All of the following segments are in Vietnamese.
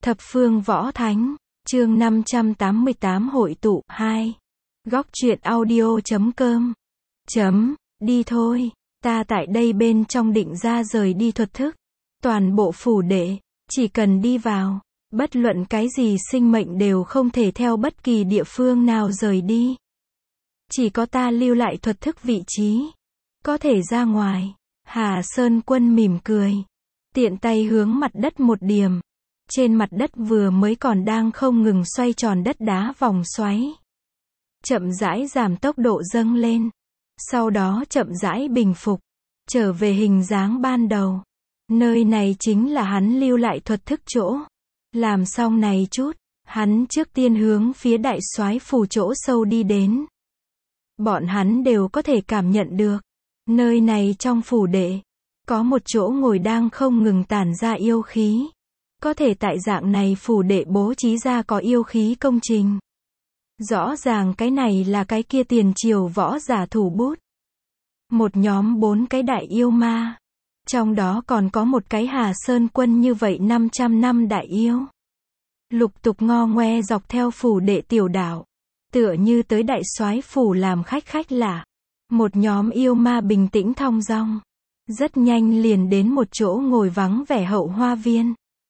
Thập phương võ thánh, chương 588 hội tụ, 2. Góc truyện audio.com. Đi thôi, ta tại đây bên trong định ra rời đi thuật thức. Toàn bộ phủ đệ, chỉ cần đi vào, bất luận cái gì sinh mệnh đều không thể theo bất kỳ địa phương nào rời đi. Chỉ có ta lưu lại thuật thức vị trí, có thể ra ngoài. Hà Sơn Quân mỉm cười, tiện tay hướng mặt đất một điểm. Trên mặt đất vừa mới còn đang không ngừng xoay tròn đất đá vòng xoáy. Chậm rãi giảm tốc độ dâng lên. Sau đó chậm rãi bình phục. Trở về hình dáng ban đầu. Nơi này chính là hắn lưu lại thuật thức chỗ. Làm xong này chút, hắn trước tiên hướng phía đại soái phủ chỗ sâu đi đến. Bọn hắn đều có thể cảm nhận được. Nơi này trong phủ đệ, có một chỗ ngồi đang không ngừng tản ra yêu khí. Có thể tại dạng này phủ đệ bố trí ra có yêu khí công trình. Rõ ràng cái này là cái kia tiền triều võ giả thủ bút. Một nhóm 4 cái đại yêu ma. Trong đó còn có một cái Hà Sơn Quân như vậy 500 năm đại yêu. Lục tục ngo ngoe dọc theo phủ đệ tiểu đảo. Tựa như tới đại soái phủ làm khách lạ. Một nhóm yêu ma bình tĩnh thong dong. Rất nhanh liền đến một chỗ ngồi vắng vẻ hậu hoa viên.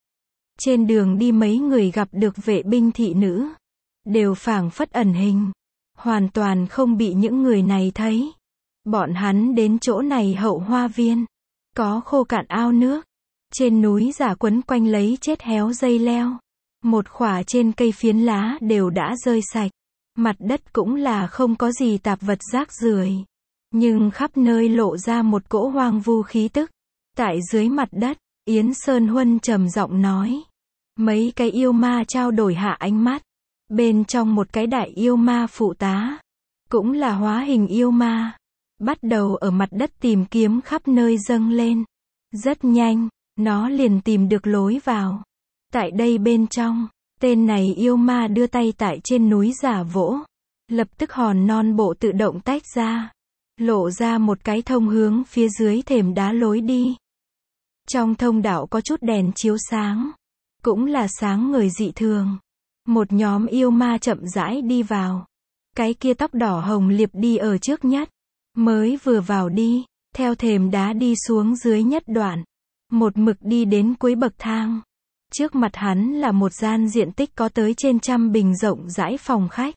Trên đường đi mấy người gặp được vệ binh thị nữ. Đều phảng phất ẩn hình. Hoàn toàn không bị những người này thấy. Bọn hắn đến chỗ này hậu hoa viên. Có khô cạn ao nước. Trên núi giả quấn quanh lấy chết héo dây leo. Một khỏa trên cây phiến lá đều đã rơi sạch. Mặt đất cũng là không có gì tạp vật rác rưởi. Nhưng khắp nơi lộ ra một cỗ hoang vu khí tức. Tại dưới mặt đất, Yến Sơn Huân trầm giọng nói. Mấy cái yêu ma trao đổi hạ ánh mắt. Bên trong một cái đại yêu ma phụ tá. Cũng là hóa hình yêu ma. Bắt đầu ở mặt đất tìm kiếm khắp nơi dâng lên. Rất nhanh, nó liền tìm được lối vào. Tại đây bên trong, tên này yêu ma đưa tay tại trên núi giả vỗ. Lập tức hòn non bộ tự động tách ra. Lộ ra một cái thông hướng phía dưới thềm đá lối đi. Trong thông đạo có chút đèn chiếu sáng. Cũng là sáng ngời dị thường. Một nhóm yêu ma chậm rãi đi vào. Cái kia tóc đỏ hồng liệp đi ở trước nhất. Mới vừa vào đi, theo thềm đá đi xuống dưới nhất đoạn. Một mực đi đến cuối bậc thang. Trước mặt hắn là một gian diện tích có tới trên 100 bình rộng rãi phòng khách.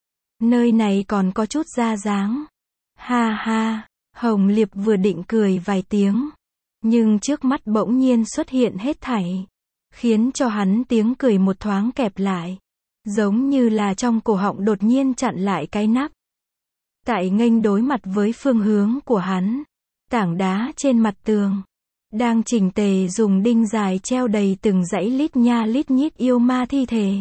Nơi này còn có chút ra dáng. Ha ha, Hồng Liệp vừa định cười vài tiếng. Nhưng trước mắt bỗng nhiên xuất hiện hết thảy. Khiến cho hắn tiếng cười một thoáng kẹp lại. Giống như là trong cổ họng đột nhiên chặn lại cái nắp. Tại nghênh đối mặt với phương hướng của hắn. Tảng đá trên mặt tường. Đang chỉnh tề dùng đinh dài treo đầy từng dãy lít nha lít nhít yêu ma thi thể.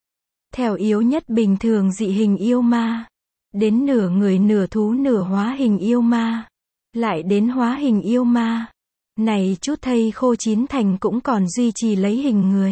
Theo yếu nhất bình thường dị hình yêu ma. Đến nửa người nửa thú nửa hóa hình yêu ma. Lại đến hóa hình yêu ma. Này chút thây khô chín thành cũng còn duy trì lấy hình người.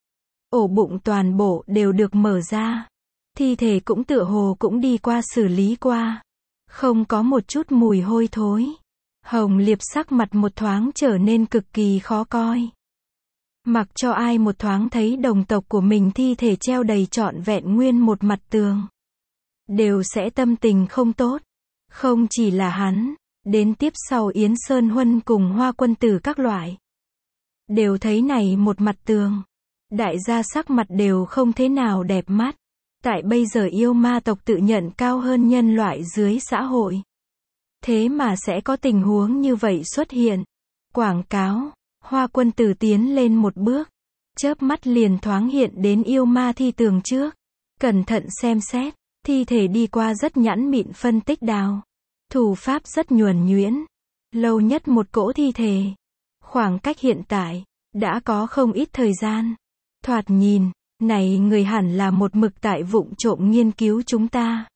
Ổ bụng toàn bộ đều được mở ra. Thi thể cũng tựa hồ cũng đi qua xử lý qua. Không có một chút mùi hôi thối. Hồng Liệp sắc mặt một thoáng trở nên cực kỳ khó coi. Mặc cho ai một thoáng thấy đồng tộc của mình thi thể treo đầy trọn vẹn nguyên một mặt tường. Đều sẽ tâm tình không tốt. Không chỉ là hắn. Đến tiếp sau Yến Sơn Huân cùng Hoa Quân Tử các loại. Đều thấy này một mặt tường. Đại gia sắc mặt đều không thế nào đẹp mắt. Tại bây giờ yêu ma tộc tự nhận cao hơn nhân loại dưới xã hội. Thế mà sẽ có tình huống như vậy xuất hiện. Quảng cáo, Hoa Quân Tử tiến lên một bước. Chớp mắt liền thoáng hiện đến yêu ma thi tường trước. Cẩn thận xem xét, thi thể đi qua rất nhẵn mịn phân tích đào. Thủ pháp rất nhuần nhuyễn. Lâu nhất một cỗ thi thể. Khoảng cách hiện tại, đã có không ít thời gian. Thoạt nhìn, này người hẳn là một mực tại vụng trộm nghiên cứu chúng ta.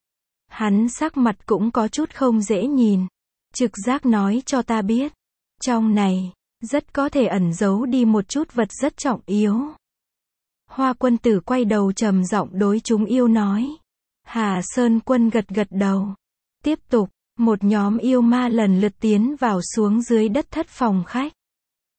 Hắn sắc mặt cũng có chút không dễ nhìn. Trực giác nói cho ta biết. Trong này, rất có thể ẩn giấu đi một chút vật rất trọng yếu. Hoa Quân Tử quay đầu trầm giọng đối chúng yêu nói. Hà Sơn Quân gật gật đầu. Tiếp tục, một nhóm yêu ma lần lượt tiến vào xuống dưới đất thất phòng khách.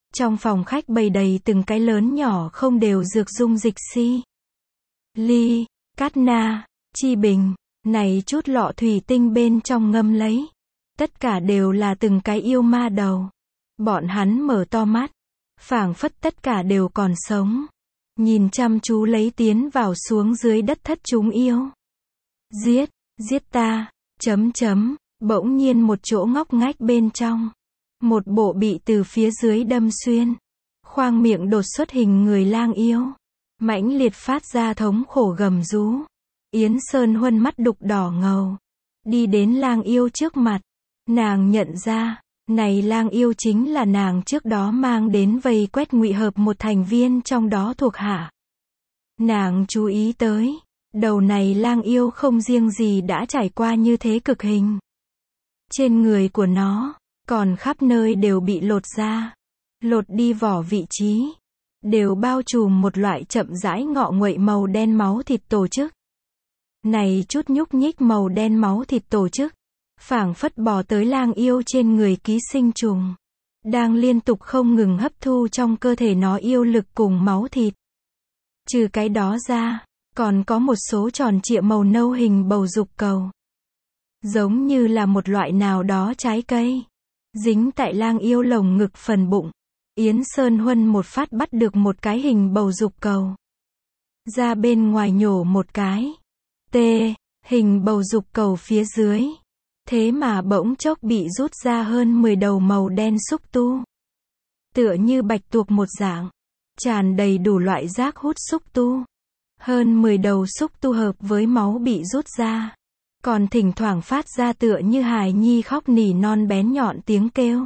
Trong phòng khách bày đầy từng cái lớn nhỏ không đều dược dung dịch si, ly, cát na, chi bình, này chút lọ thủy tinh bên trong ngâm lấy. Tất cả đều là từng cái yêu ma đầu. Bọn hắn mở to mắt, phảng phất tất cả đều còn sống. Nhìn chăm chú lấy tiến vào xuống dưới đất thất chúng yêu. Giết, giết ta, bỗng nhiên một chỗ ngóc ngách bên trong. Một bộ bị từ phía dưới đâm xuyên. Khoang miệng đột xuất hình người lang yêu. Mãnh liệt phát ra thống khổ gầm rú. Yến Sơn Huân mắt đục đỏ ngầu. Đi đến lang yêu trước mặt. Nàng nhận ra, này lang yêu chính là nàng trước đó mang đến vây quét Ngụy Hợp một thành viên trong đó thuộc hạ. Nàng chú ý tới, đầu này lang yêu không riêng gì đã trải qua như thế cực hình. Trên người của nó, còn khắp nơi đều bị lột ra, lột đi vỏ vị trí, đều bao trùm một loại chậm rãi ngọ nguậy màu đen máu thịt tổ chức. Này chút nhúc nhích màu đen máu thịt tổ chức, phảng phất bò tới lang yêu trên người ký sinh trùng, đang liên tục không ngừng hấp thu trong cơ thể nó yêu lực cùng máu thịt. Trừ cái đó ra, còn có một số tròn trịa màu nâu hình bầu dục cầu. Giống như là một loại nào đó trái cây. Dính tại lang yêu lồng ngực phần bụng. Yến Sơn Huân một phát bắt được một cái hình bầu dục cầu. Ra bên ngoài nhổ một cái. Hình bầu dục cầu phía dưới. Thế mà bỗng chốc bị rút ra hơn 10 đầu màu đen xúc tu. Tựa như bạch tuộc một dạng. Tràn đầy đủ loại rác hút xúc tu. Hơn 10 đầu xúc tu hợp với máu bị rút ra. Còn thỉnh thoảng phát ra tựa như hài nhi khóc nỉ non bén nhọn tiếng kêu.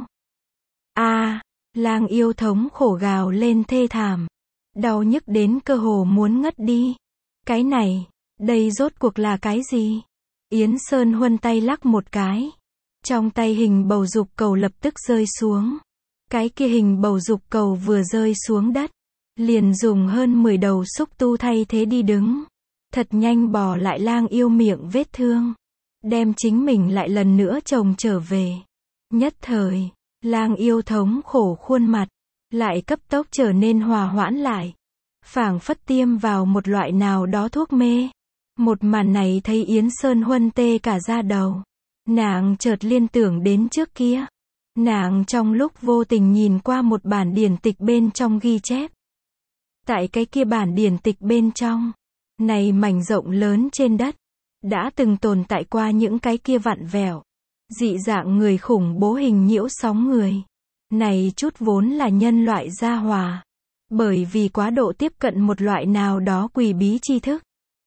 Lang yêu thống khổ gào lên thê thảm. Đau nhức đến cơ hồ muốn ngất đi. Cái này, đây rốt cuộc là cái gì? Yến Sơn Huân tay lắc một cái. Trong tay hình bầu dục cầu lập tức rơi xuống. Cái kia hình bầu dục cầu vừa rơi xuống đất. Liền dùng hơn 10 đầu xúc tu thay thế đi đứng. Thật nhanh bò lại lang yêu miệng vết thương. Đem chính mình lại lần nữa chồng trở về. Nhất thời, lang yêu thống khổ khuôn mặt. Lại cấp tốc trở nên hòa hoãn lại. Phảng phất tiêm vào một loại nào đó thuốc mê. Một màn này thấy Yến Sơn Huân tê cả da đầu. Nàng chợt liên tưởng đến trước kia. Nàng trong lúc vô tình nhìn qua một bản điển tịch bên trong ghi chép. Tại cái kia bản điển tịch bên trong, này mảnh rộng lớn trên đất, đã từng tồn tại qua những cái kia vặn vẹo, dị dạng người khủng bố hình nhiễu sóng người. Này chút vốn là nhân loại gia hòa. Bởi vì quá độ tiếp cận một loại nào đó quỷ bí tri thức.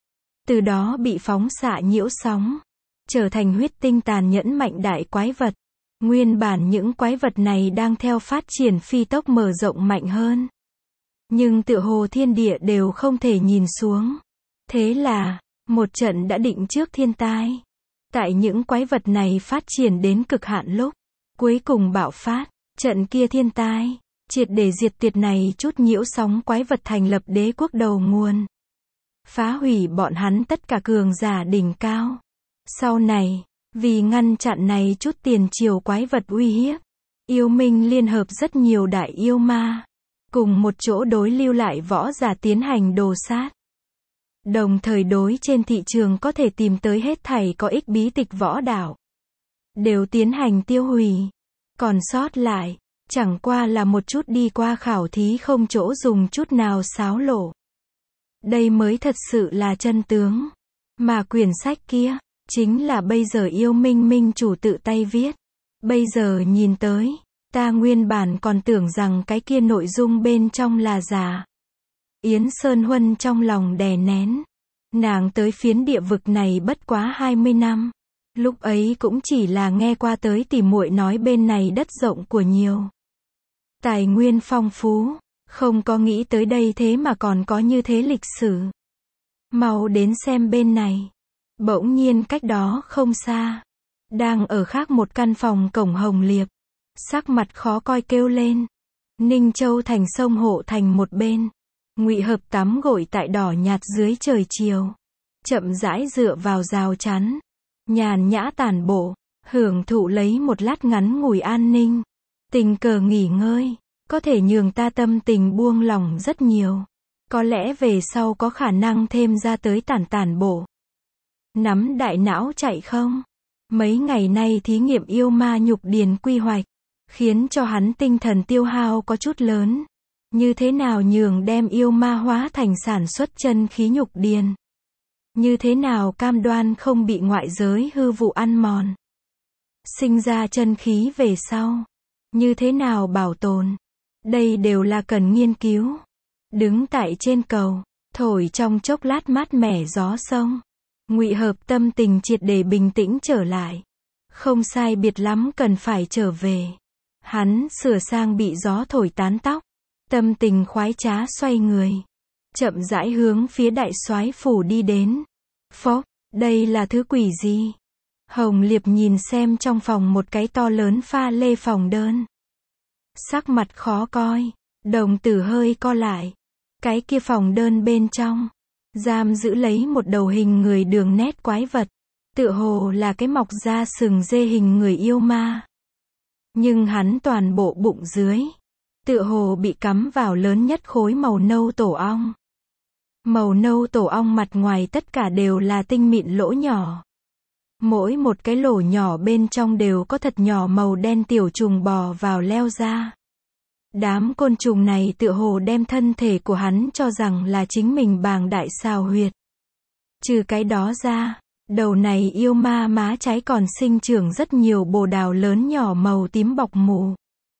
Từ đó bị phóng xạ nhiễu sóng. Trở thành huyết tinh tàn nhẫn mạnh đại quái vật. Nguyên bản những quái vật này đang theo phát triển phi tốc mở rộng mạnh hơn. Nhưng tựa hồ thiên địa đều không thể nhìn xuống. Thế là, một trận đã định trước thiên tai. Tại những quái vật này phát triển đến cực hạn lúc, cuối cùng bạo phát, trận kia thiên tai, triệt để diệt tuyệt này chút nhiễu sóng quái vật thành lập đế quốc đầu nguồn. Phá hủy bọn hắn tất cả cường giả đỉnh cao. Sau này, vì ngăn chặn này chút tiền triều quái vật uy hiếp, yêu minh liên hợp rất nhiều đại yêu ma. Cùng một chỗ đối lưu lại võ giả tiến hành đồ sát. Đồng thời đối trên thị trường có thể tìm tới hết thảy có ích bí tịch võ đạo. Đều tiến hành tiêu hủy. Còn sót lại, chẳng qua là một chút đi qua khảo thí không chỗ dùng chút nào xáo lộ. Đây mới thật sự là chân tướng. Mà quyển sách kia, chính là bây giờ yêu minh minh chủ tự tay viết. Bây giờ nhìn tới, ta nguyên bản còn tưởng rằng cái kia nội dung bên trong là giả. Yến Sơn Huân trong lòng đè nén. Nàng tới phiến địa vực này bất quá 20 năm. Lúc ấy cũng chỉ là nghe qua tới tỉ muội nói bên này đất rộng của nhiều. Tài nguyên phong phú. Không có nghĩ tới đây thế mà còn có như thế lịch sử. Mau đến xem bên này. Bỗng nhiên cách đó không xa. Đang ở khác một căn phòng cổng hồng liệp. Sắc mặt khó coi kêu lên. Ninh Châu thành sông hộ thành một bên. Ngụy Hợp tắm gội tại đỏ nhạt dưới trời chiều. Chậm rãi dựa vào rào chắn. Nhàn nhã tản bộ. Hưởng thụ lấy một lát ngắn ngủi an ninh. Tình cờ nghỉ ngơi. có thể nhường ta tâm tình buông lỏng rất nhiều. Có lẽ về sau có khả năng thêm ra tới tản tản bộ. Nắm đại não chạy không? Mấy ngày nay thí nghiệm yêu ma nhục điền quy hoạch, khiến cho hắn tinh thần tiêu hao có chút lớn. Như thế nào nhường đem yêu ma hóa thành sản xuất chân khí nhục điền? Như thế nào cam đoan không bị ngoại giới hư vụ ăn mòn? Sinh ra chân khí về sau, như thế nào bảo tồn? Đây đều là cần nghiên cứu. Đứng tại trên cầu, thổi trong chốc lát mát mẻ gió sông. Ngụy Hợp tâm tình triệt để bình tĩnh trở lại. Không sai biệt lắm cần phải trở về. Hắn sửa sang bị gió thổi tán tóc. Tâm tình khoái trá xoay người. Chậm rãi hướng phía đại soái phủ đi đến. Phốc, đây là thứ quỷ gì? Hồng Liệp nhìn xem trong phòng một cái to lớn pha lê phòng đơn. Sắc mặt khó coi, đồng tử hơi co lại. Cái kia phòng đơn bên trong, giam giữ lấy một đầu hình người đường nét quái vật. Tựa hồ là cái mọc ra sừng dê hình người yêu ma. Nhưng hắn toàn bộ bụng dưới, tựa hồ bị cắm vào lớn nhất khối màu nâu tổ ong. Màu nâu tổ ong mặt ngoài tất cả đều là tinh mịn lỗ nhỏ. Mỗi một cái lỗ nhỏ bên trong đều có thật nhỏ màu đen tiểu trùng bò vào leo ra. Đám côn trùng này tựa hồ đem thân thể của hắn cho rằng là chính mình bàng đại xào huyệt. Trừ cái đó ra, đầu này yêu ma má trái còn sinh trưởng rất nhiều bồ đào lớn nhỏ màu tím bọc mủ.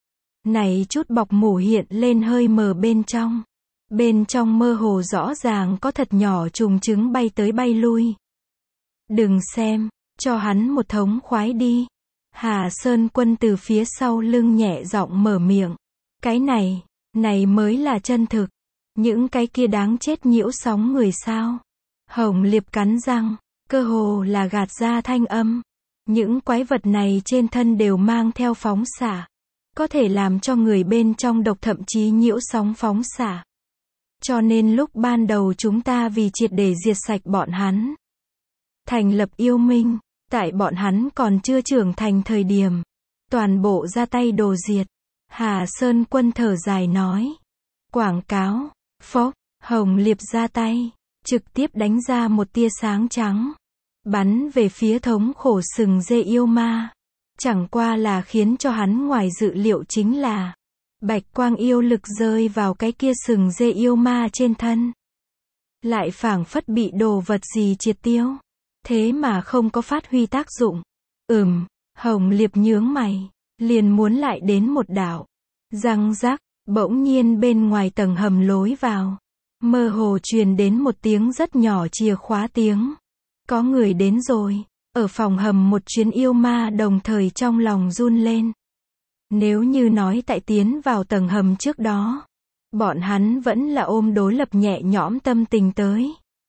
Này chút bọc mủ hiện lên hơi mờ bên trong. Bên trong mơ hồ rõ ràng có thật nhỏ trùng trứng bay tới bay lui. Đừng xem, cho hắn một thống khoái đi. Hà Sơn Quân từ phía sau lưng nhẹ giọng mở miệng. Cái này mới là chân thực. Những cái kia đáng chết nhiễu sóng người sao? Hồng Liệp cắn răng, cơ hồ là gạt ra thanh âm. Những quái vật này trên thân đều mang theo phóng xạ. Có thể làm cho người bên trong độc thậm chí nhiễu sóng phóng xạ. Cho nên lúc ban đầu chúng ta vì triệt để diệt sạch bọn hắn. Thành lập yêu minh, tại bọn hắn còn chưa trưởng thành thời điểm. Toàn bộ ra tay đồ diệt. Hà Sơn Quân thở dài nói. Quảng cáo, phốc, Hồng Liệp ra tay, trực tiếp đánh ra một tia sáng trắng. Bắn về phía thống khổ sừng dê yêu ma. Chẳng qua là khiến cho hắn ngoài dự liệu chính là bạch quang yêu lực rơi vào cái kia sừng dê yêu ma trên thân. Lại phảng phất bị đồ vật gì triệt tiêu. Thế mà không có phát huy tác dụng. Hồng Liệp nhướng mày. Liền muốn lại đến một đạo. Răng rắc, bỗng nhiên bên ngoài tầng hầm lối vào. Mơ hồ truyền đến một tiếng rất nhỏ chìa khóa tiếng. Có người đến rồi. Ở phòng hầm một chuyến yêu ma đồng thời trong lòng run lên. Nếu như nói tại tiến vào tầng hầm trước đó, bọn hắn vẫn là ôm đối lập nhẹ nhõm tâm tình tới.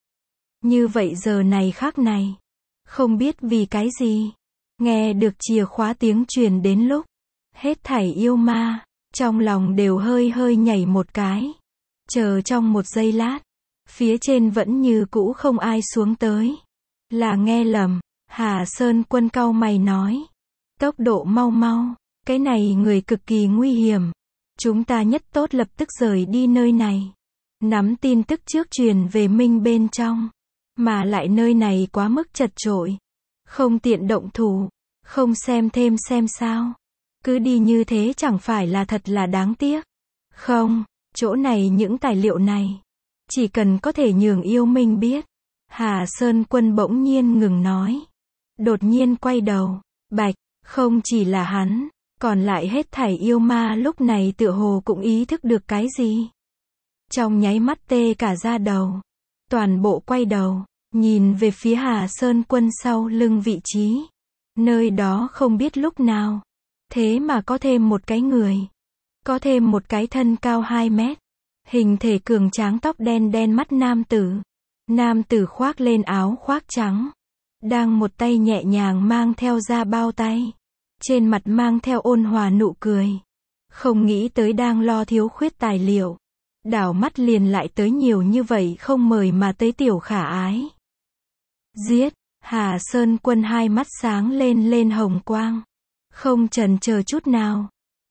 Như vậy giờ này khác này, không biết vì cái gì, nghe được chìa khóa tiếng truyền đến lúc, hết thảy yêu ma, trong lòng đều hơi hơi nhảy một cái. Chờ trong một giây lát, phía trên vẫn như cũ không ai xuống tới. Là nghe lầm, Hà Sơn Quân cau mày nói. Tốc độ mau mau, cái này người cực kỳ nguy hiểm. Chúng ta nhất tốt lập tức rời đi nơi này. Nắm tin tức trước truyền về Minh bên trong. Mà lại nơi này quá mức chật chội. Không tiện động thủ. Không xem thêm xem sao. Cứ đi như thế chẳng phải là thật là đáng tiếc. Không, chỗ này những tài liệu này. Chỉ cần có thể nhường yêu Minh biết. Hà Sơn Quân bỗng nhiên ngừng nói. Đột nhiên quay đầu. Bạch, không chỉ là hắn. Còn lại hết thảy yêu ma lúc này tựa hồ cũng ý thức được cái gì. Trong nháy mắt tê cả da đầu. Toàn bộ quay đầu, nhìn về phía Hà Sơn Quân sau lưng vị trí. Nơi đó không biết lúc nào. Thế mà có thêm một cái người. Có thêm một cái thân cao 2 mét. Hình thể cường tráng tóc đen đen mắt nam tử. Nam tử khoác lên áo khoác trắng. Đang một tay nhẹ nhàng mang theo ra bao tay. Trên mặt mang theo ôn hòa nụ cười. Không nghĩ tới đang lo thiếu khuyết tài liệu. Đảo mắt liền lại tới nhiều như vậy không mời mà tới tiểu khả ái. Giết, Hà Sơn Quân hai mắt sáng lên hồng quang. Không chần chờ chút nào.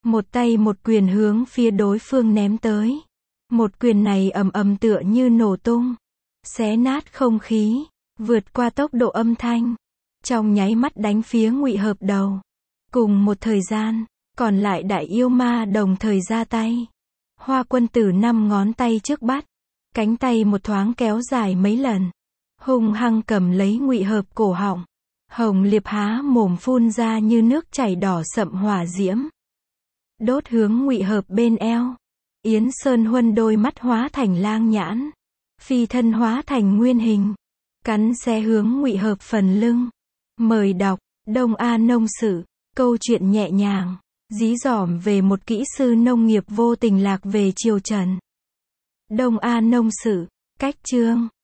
Một tay một quyền hướng phía đối phương ném tới. Một quyền này ầm ầm tựa như nổ tung, xé nát không khí, vượt qua tốc độ âm thanh, trong nháy mắt đánh phía Ngụy Hợp đầu. Cùng một thời gian, còn lại đại yêu ma đồng thời ra tay. Hoa Quân Tử 5 ngón tay trước bắt, cánh tay một thoáng kéo dài mấy lần, hung hăng cầm lấy Ngụy Hợp cổ họng. Hồng Liệp há mồm phun ra như nước chảy đỏ sậm hỏa diễm, đốt hướng Ngụy Hợp bên eo. Yến Sơn Huân đôi mắt hóa thành lang nhãn, phi thân hóa thành nguyên hình, cắn xé hướng Ngụy Hợp phần lưng. Mời đọc Đông A Nông Sử, câu chuyện nhẹ nhàng, dí dỏm về một kỹ sư nông nghiệp vô tình lạc về triều Trần. Đông A Nông Sử, cách chương